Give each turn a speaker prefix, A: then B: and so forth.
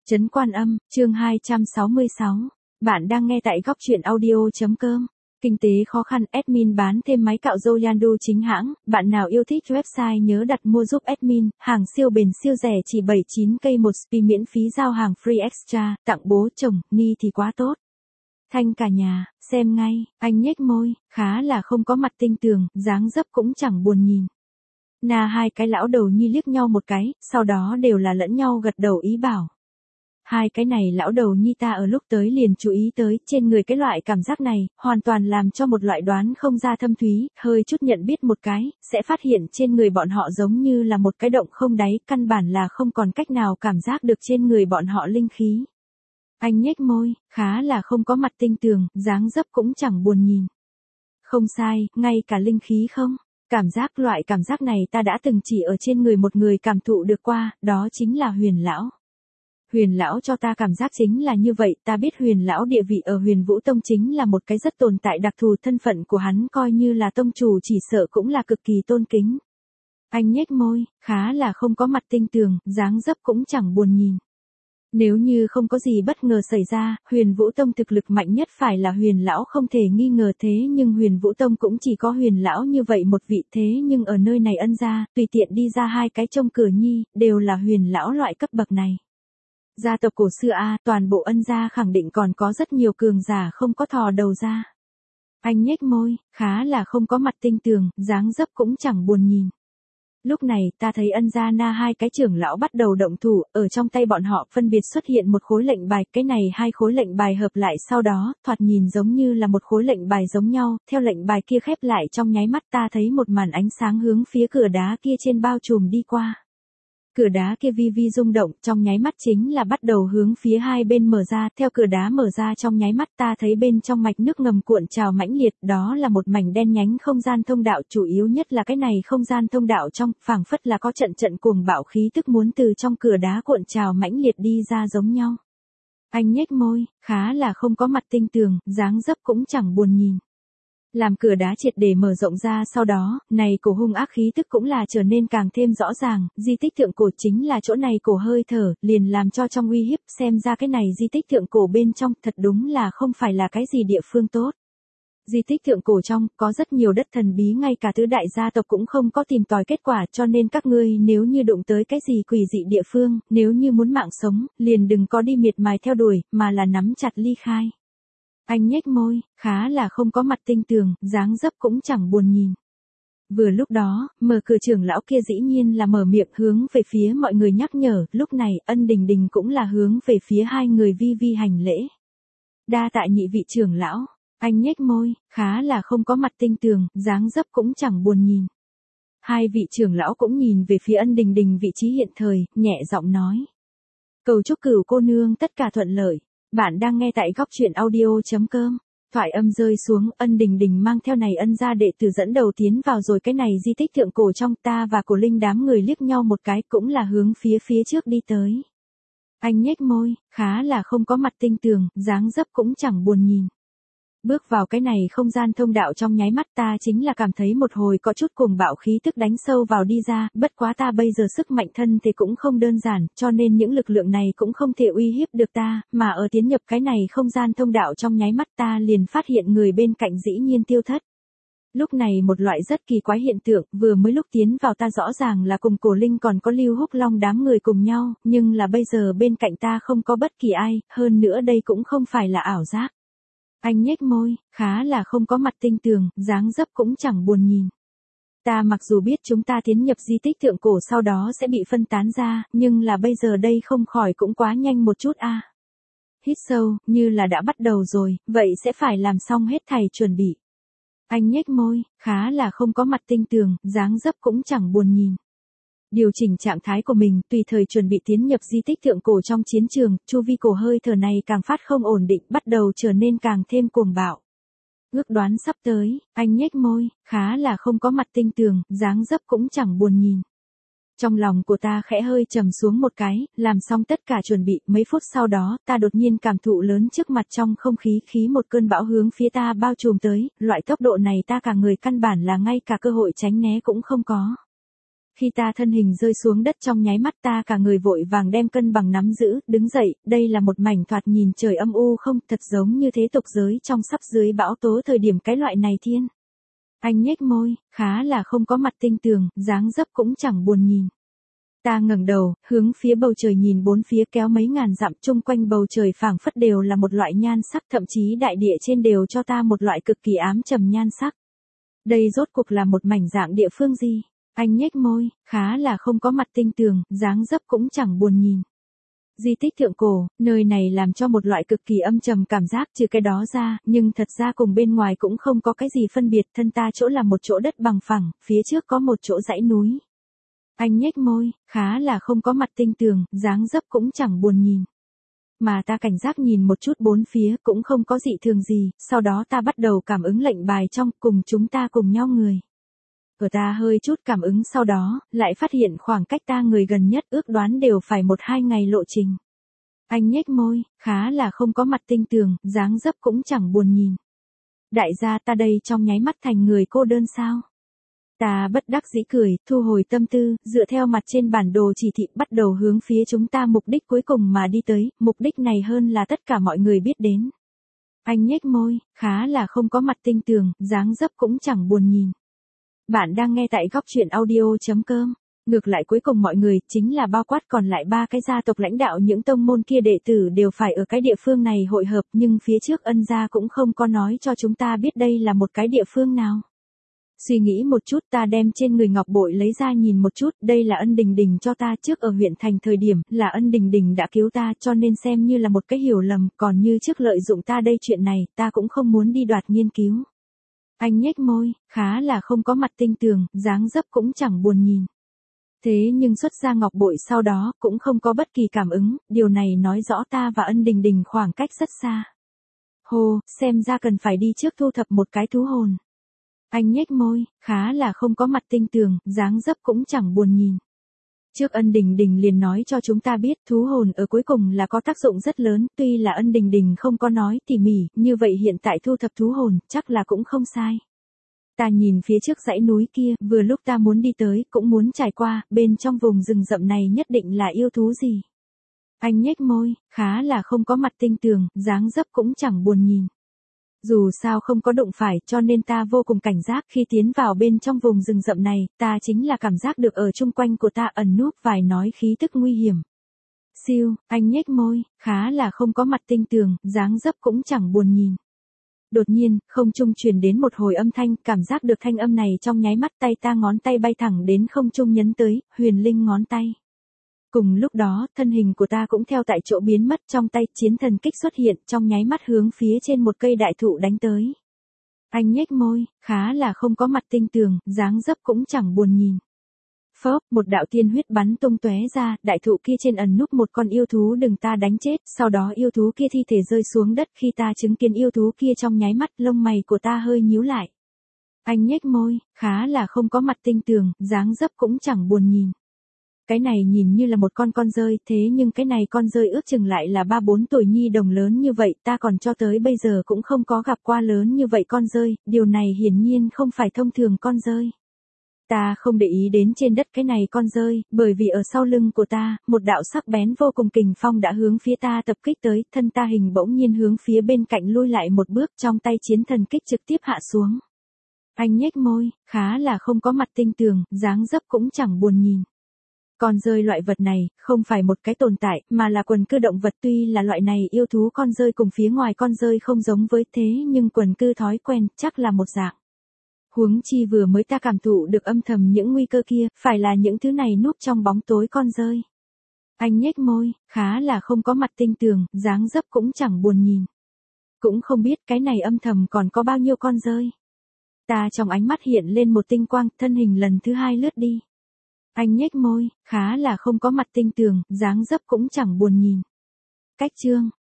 A: Trấn Quan Âm, chương 266. Bạn đang nghe tại goctruyện audio.com. Kinh tế khó khăn, admin bán thêm máy cạo râu Yandu chính hãng. Bạn nào yêu thích website nhớ đặt mua giúp admin. Hàng siêu bền siêu rẻ chỉ 79k một spi miễn phí giao hàng free extra. Tặng bố chồng, ni thì quá tốt. Thanh cả nhà, xem ngay. Anh nhếch môi, khá là không có mặt tinh tường, dáng dấp cũng chẳng buồn nhìn. Na hai cái lão đầu nhi liếc nhau một cái, sau đó đều là lẫn nhau gật đầu ý bảo. Hai cái này lão đầu nhi ta ở lúc tới liền chú ý tới, trên người cái loại cảm giác này, hoàn toàn làm cho một loại đoán không ra thâm thúy, hơi chút nhận biết một cái, sẽ phát hiện trên người bọn họ giống như là một cái động không đáy, căn bản là không còn cách nào cảm giác được trên người bọn họ linh khí. Anh nhếch môi, khá là không có mặt tinh tường, dáng dấp cũng chẳng buồn nhìn. Không sai, ngay cả linh khí không. Loại cảm giác này ta đã từng chỉ ở trên người một người cảm thụ được qua, đó chính là Huyền lão. Huyền lão cho ta cảm giác chính là như vậy, ta biết Huyền lão địa vị ở Huyền Vũ Tông chính là một cái rất tồn tại đặc thù, thân phận của hắn coi như là tông chủ chỉ sợ cũng là cực kỳ tôn kính. Anh nhếch môi, khá là không có mặt tinh tường, dáng dấp cũng chẳng buồn nhìn. Nếu như không có gì bất ngờ xảy ra, Huyền Vũ Tông thực lực mạnh nhất phải là Huyền lão không thể nghi ngờ, thế nhưng Huyền Vũ Tông cũng chỉ có Huyền lão như vậy một vị, thế nhưng ở nơi này ân gia, tùy tiện đi ra hai cái trông cửa nhi, đều là Huyền lão loại cấp bậc này. Gia tộc cổ xưa toàn bộ ân gia khẳng định còn có rất nhiều cường giả không có thò đầu ra. Anh nhếch môi, khá là không có mặt tinh tường, dáng dấp cũng chẳng buồn nhìn. Lúc này, ta thấy ân gia na hai cái trưởng lão bắt đầu động thủ, ở trong tay bọn họ phân biệt xuất hiện một khối lệnh bài, cái này hai khối lệnh bài hợp lại sau đó, thoạt nhìn giống như là một khối lệnh bài giống nhau, theo lệnh bài kia khép lại trong nháy mắt ta thấy một màn ánh sáng hướng phía cửa đá kia trên bao trùm đi qua. Cửa đá kia vi vi rung động, trong nháy mắt chính là bắt đầu hướng phía hai bên mở ra, theo cửa đá mở ra trong nháy mắt ta thấy bên trong mạch nước ngầm cuộn trào mãnh liệt, đó là một mảnh đen nhánh không gian thông đạo, chủ yếu nhất là cái này không gian thông đạo trong, phảng phất là có trận cuồng bạo khí tức muốn từ trong cửa đá cuộn trào mãnh liệt đi ra giống nhau. Anh nhếch môi, khá là không có mặt tinh tường, dáng dấp cũng chẳng buồn nhìn. Làm cửa đá triệt để mở rộng ra sau đó, này cổ hung ác khí tức cũng là trở nên càng thêm rõ ràng, di tích thượng cổ chính là chỗ này cổ hơi thở, liền làm cho trong uy hiếp, xem ra cái này di tích thượng cổ bên trong thật đúng là không phải là cái gì địa phương tốt. Di tích thượng cổ trong, có rất nhiều đất thần bí, ngay cả tứ đại gia tộc cũng không có tìm tòi kết quả, cho nên các ngươi nếu như đụng tới cái gì quỷ dị địa phương, nếu như muốn mạng sống, liền đừng có đi miệt mài theo đuổi, mà là nắm chặt ly khai. Anh nhếch môi, khá là không có mặt tinh tường, dáng dấp cũng chẳng buồn nhìn. Vừa lúc đó, mở cửa trưởng lão kia dĩ nhiên là mở miệng hướng về phía mọi người nhắc nhở, lúc này Ân Đình Đình cũng là hướng về phía hai người vi vi hành lễ. Đa tạ nhị vị trưởng lão, anh nhếch môi, khá là không có mặt tinh tường, dáng dấp cũng chẳng buồn nhìn. Hai vị trưởng lão cũng nhìn về phía Ân Đình Đình vị trí hiện thời, nhẹ giọng nói. Cầu chúc Cửu cô nương tất cả thuận lợi. Bạn đang nghe tại goctruyện audio.com. Thoại âm rơi xuống, Ân Đình Đình mang theo này ân gia đệ tử dẫn đầu tiến vào rồi cái này di tích thượng cổ trong, ta và Cổ Linh đám người liếc nhau một cái cũng là hướng phía trước đi tới. Anh nhếch môi, khá là không có mặt tinh tường, dáng dấp cũng chẳng buồn nhìn. Bước vào cái này không gian thông đạo trong nháy mắt ta chính là cảm thấy một hồi có chút cuồng bạo khí tức đánh sâu vào đi ra, bất quá ta bây giờ sức mạnh thân thì cũng không đơn giản, cho nên những lực lượng này cũng không thể uy hiếp được ta, mà ở tiến nhập cái này không gian thông đạo trong nháy mắt ta liền phát hiện người bên cạnh dĩ nhiên tiêu thất. Lúc này một loại rất kỳ quái hiện tượng, vừa mới lúc tiến vào ta rõ ràng là cùng Cổ Linh còn có Lưu Húc Long đám người cùng nhau, nhưng là bây giờ bên cạnh ta không có bất kỳ ai, hơn nữa đây cũng không phải là ảo giác. Anh nhếch môi, khá là không có mặt tinh tường, dáng dấp cũng chẳng buồn nhìn. Ta mặc dù biết chúng ta tiến nhập di tích thượng cổ sau đó sẽ bị phân tán ra, nhưng là bây giờ đây không khỏi cũng quá nhanh một chút Hít sâu, như là đã bắt đầu rồi, vậy sẽ phải làm xong hết thảy chuẩn bị. Anh nhếch môi, khá là không có mặt tinh tường, dáng dấp cũng chẳng buồn nhìn. Điều chỉnh trạng thái của mình, tùy thời chuẩn bị tiến nhập di tích thượng cổ trong chiến trường, chu vi cổ hơi thở này càng phát không ổn định, bắt đầu trở nên càng thêm cuồng bạo. Ước đoán sắp tới, anh nhếch môi, khá là không có mặt tinh tường, dáng dấp cũng chẳng buồn nhìn. Trong lòng của ta khẽ hơi trầm xuống một cái, làm xong tất cả chuẩn bị, mấy phút sau đó, ta đột nhiên cảm thụ lớn trước mặt trong không khí một cơn bão hướng phía ta bao trùm tới, loại tốc độ này ta cả người căn bản là ngay cả cơ hội tránh né cũng không có. Khi ta thân hình rơi xuống đất trong nháy mắt ta cả người vội vàng đem cân bằng nắm giữ, đứng dậy, đây là một mảnh thoạt nhìn trời âm u không, thật giống như thế tục giới trong sắp dưới bão tố thời điểm cái loại này thiên. Anh nhếch môi, khá là không có mặt tinh tường, dáng dấp cũng chẳng buồn nhìn. Ta ngẩng đầu, hướng phía bầu trời nhìn bốn phía kéo mấy ngàn dặm chung quanh bầu trời phảng phất đều là một loại nhan sắc, thậm chí đại địa trên đều cho ta một loại cực kỳ ám trầm nhan sắc. Đây rốt cuộc là một mảnh dạng địa phương gì? Anh nhếch môi, khá là không có mặt tinh tường, dáng dấp cũng chẳng buồn nhìn. Di tích thượng cổ, nơi này làm cho một loại cực kỳ âm trầm cảm giác trừ cái đó ra, nhưng thật ra cùng bên ngoài cũng không có cái gì phân biệt, thân ta chỗ là một chỗ đất bằng phẳng, phía trước có một chỗ dãy núi. Anh nhếch môi, khá là không có mặt tinh tường, dáng dấp cũng chẳng buồn nhìn. Mà ta cảnh giác nhìn một chút bốn phía cũng không có dị thường gì, sau đó ta bắt đầu cảm ứng lệnh bài trong, cùng chúng ta cùng nhau người. Ở ta hơi chút cảm ứng sau đó, lại phát hiện khoảng cách ta người gần nhất ước đoán đều phải 1-2 ngày lộ trình. Anh nhếch môi, khá là không có mặt tinh tường, dáng dấp cũng chẳng buồn nhìn. Đại gia ta đây trong nháy mắt thành người cô đơn sao? Ta bất đắc dĩ cười, thu hồi tâm tư, dựa theo mặt trên bản đồ chỉ thị bắt đầu hướng phía chúng ta mục đích cuối cùng mà đi tới, mục đích này hơn là tất cả mọi người biết đến. Anh nhếch môi, khá là không có mặt tinh tường, dáng dấp cũng chẳng buồn nhìn. Bạn đang nghe tại góc truyện audio.com. Ngược lại cuối cùng mọi người, chính là bao quát còn lại 3 cái gia tộc lãnh đạo những tông môn kia đệ tử đều phải ở cái địa phương này hội hợp, nhưng phía trước Ân gia cũng không có nói cho chúng ta biết đây là một cái địa phương nào. Suy nghĩ một chút ta đem trên người ngọc bội lấy ra nhìn một chút, đây là Ân Đình Đình cho ta trước ở huyện thành thời điểm, là Ân Đình Đình đã cứu ta cho nên xem như là một cái hiểu lầm, còn như trước lợi dụng ta đây chuyện này, ta cũng không muốn đi đoạt nghiên cứu. Anh nhếch môi, khá là không có mặt tinh tường, dáng dấp cũng chẳng buồn nhìn. Thế nhưng xuất ra ngọc bội sau đó, cũng không có bất kỳ cảm ứng, điều này nói rõ ta và Ân Đình Đình khoảng cách rất xa. Hồ, xem ra cần phải đi trước thu thập một cái thú hồn. Anh nhếch môi, khá là không có mặt tinh tường, dáng dấp cũng chẳng buồn nhìn. Trước Ân Đình Đình liền nói cho chúng ta biết thú hồn ở cuối cùng là có tác dụng rất lớn, tuy là Ân Đình Đình không có nói tỉ mỉ, như vậy hiện tại thu thập thú hồn, chắc là cũng không sai. Ta nhìn phía trước dãy núi kia, vừa lúc ta muốn đi tới, cũng muốn trải qua, bên trong vùng rừng rậm này nhất định là yêu thú gì. Anh nhếch môi, khá là không có mặt tinh tường, dáng dấp cũng chẳng buồn nhìn. Dù sao không có đụng phải cho nên ta vô cùng cảnh giác khi tiến vào bên trong vùng rừng rậm này, ta chính là cảm giác được ở chung quanh của ta ẩn núp vài nói khí tức nguy hiểm. Siêu, anh nhếch môi, khá là không có mặt tinh tường, dáng dấp cũng chẳng buồn nhìn. Đột nhiên, không trung truyền đến một hồi âm thanh, cảm giác được thanh âm này trong nháy mắt tay ta ngón tay bay thẳng đến không trung nhấn tới, huyền linh ngón tay. Cùng lúc đó, thân hình của ta cũng theo tại chỗ biến mất trong tay, chiến thần kích xuất hiện trong nháy mắt hướng phía trên một cây đại thụ đánh tới. Anh nhếch môi, khá là không có mặt tinh tường, dáng dấp cũng chẳng buồn nhìn. Phốc, một đạo tiên huyết bắn tung tóe ra, đại thụ kia trên ẩn núp một con yêu thú đừng ta đánh chết, sau đó yêu thú kia thi thể rơi xuống đất khi ta chứng kiến yêu thú kia trong nháy mắt lông mày của ta hơi nhíu lại. Anh nhếch môi, khá là không có mặt tinh tường, dáng dấp cũng chẳng buồn nhìn. Cái này nhìn như là một con dơi, thế nhưng cái này con dơi ước chừng lại là 3-4 tuổi nhi đồng lớn như vậy, ta còn cho tới bây giờ cũng không có gặp qua lớn như vậy con dơi, điều này hiển nhiên không phải thông thường con dơi. Ta không để ý đến trên đất cái này con dơi, bởi vì ở sau lưng của ta, một đạo sắc bén vô cùng kình phong đã hướng phía ta tập kích tới, thân ta hình bỗng nhiên hướng phía bên cạnh lui lại một bước, trong tay chiến thần kích trực tiếp hạ xuống. Anh nhếch môi, khá là không có mặt tinh tường, dáng dấp cũng chẳng buồn nhìn. Con dơi loại vật này, không phải một cái tồn tại, mà là quần cư động vật, tuy là loại này yêu thú con dơi cùng phía ngoài con dơi không giống với thế nhưng quần cư thói quen, chắc là một dạng. Huống chi vừa mới ta cảm thụ được âm thầm những nguy cơ kia, phải là những thứ này núp trong bóng tối con dơi. Anh nhếch môi, khá là không có mặt tinh tường, dáng dấp cũng chẳng buồn nhìn. Cũng không biết cái này âm thầm còn có bao nhiêu con dơi. Ta trong ánh mắt hiện lên một tinh quang, thân hình lần thứ 2 lướt đi. Anh nhếch môi, khá là không có mặt tinh tường, dáng dấp cũng chẳng buồn nhìn. Cách chương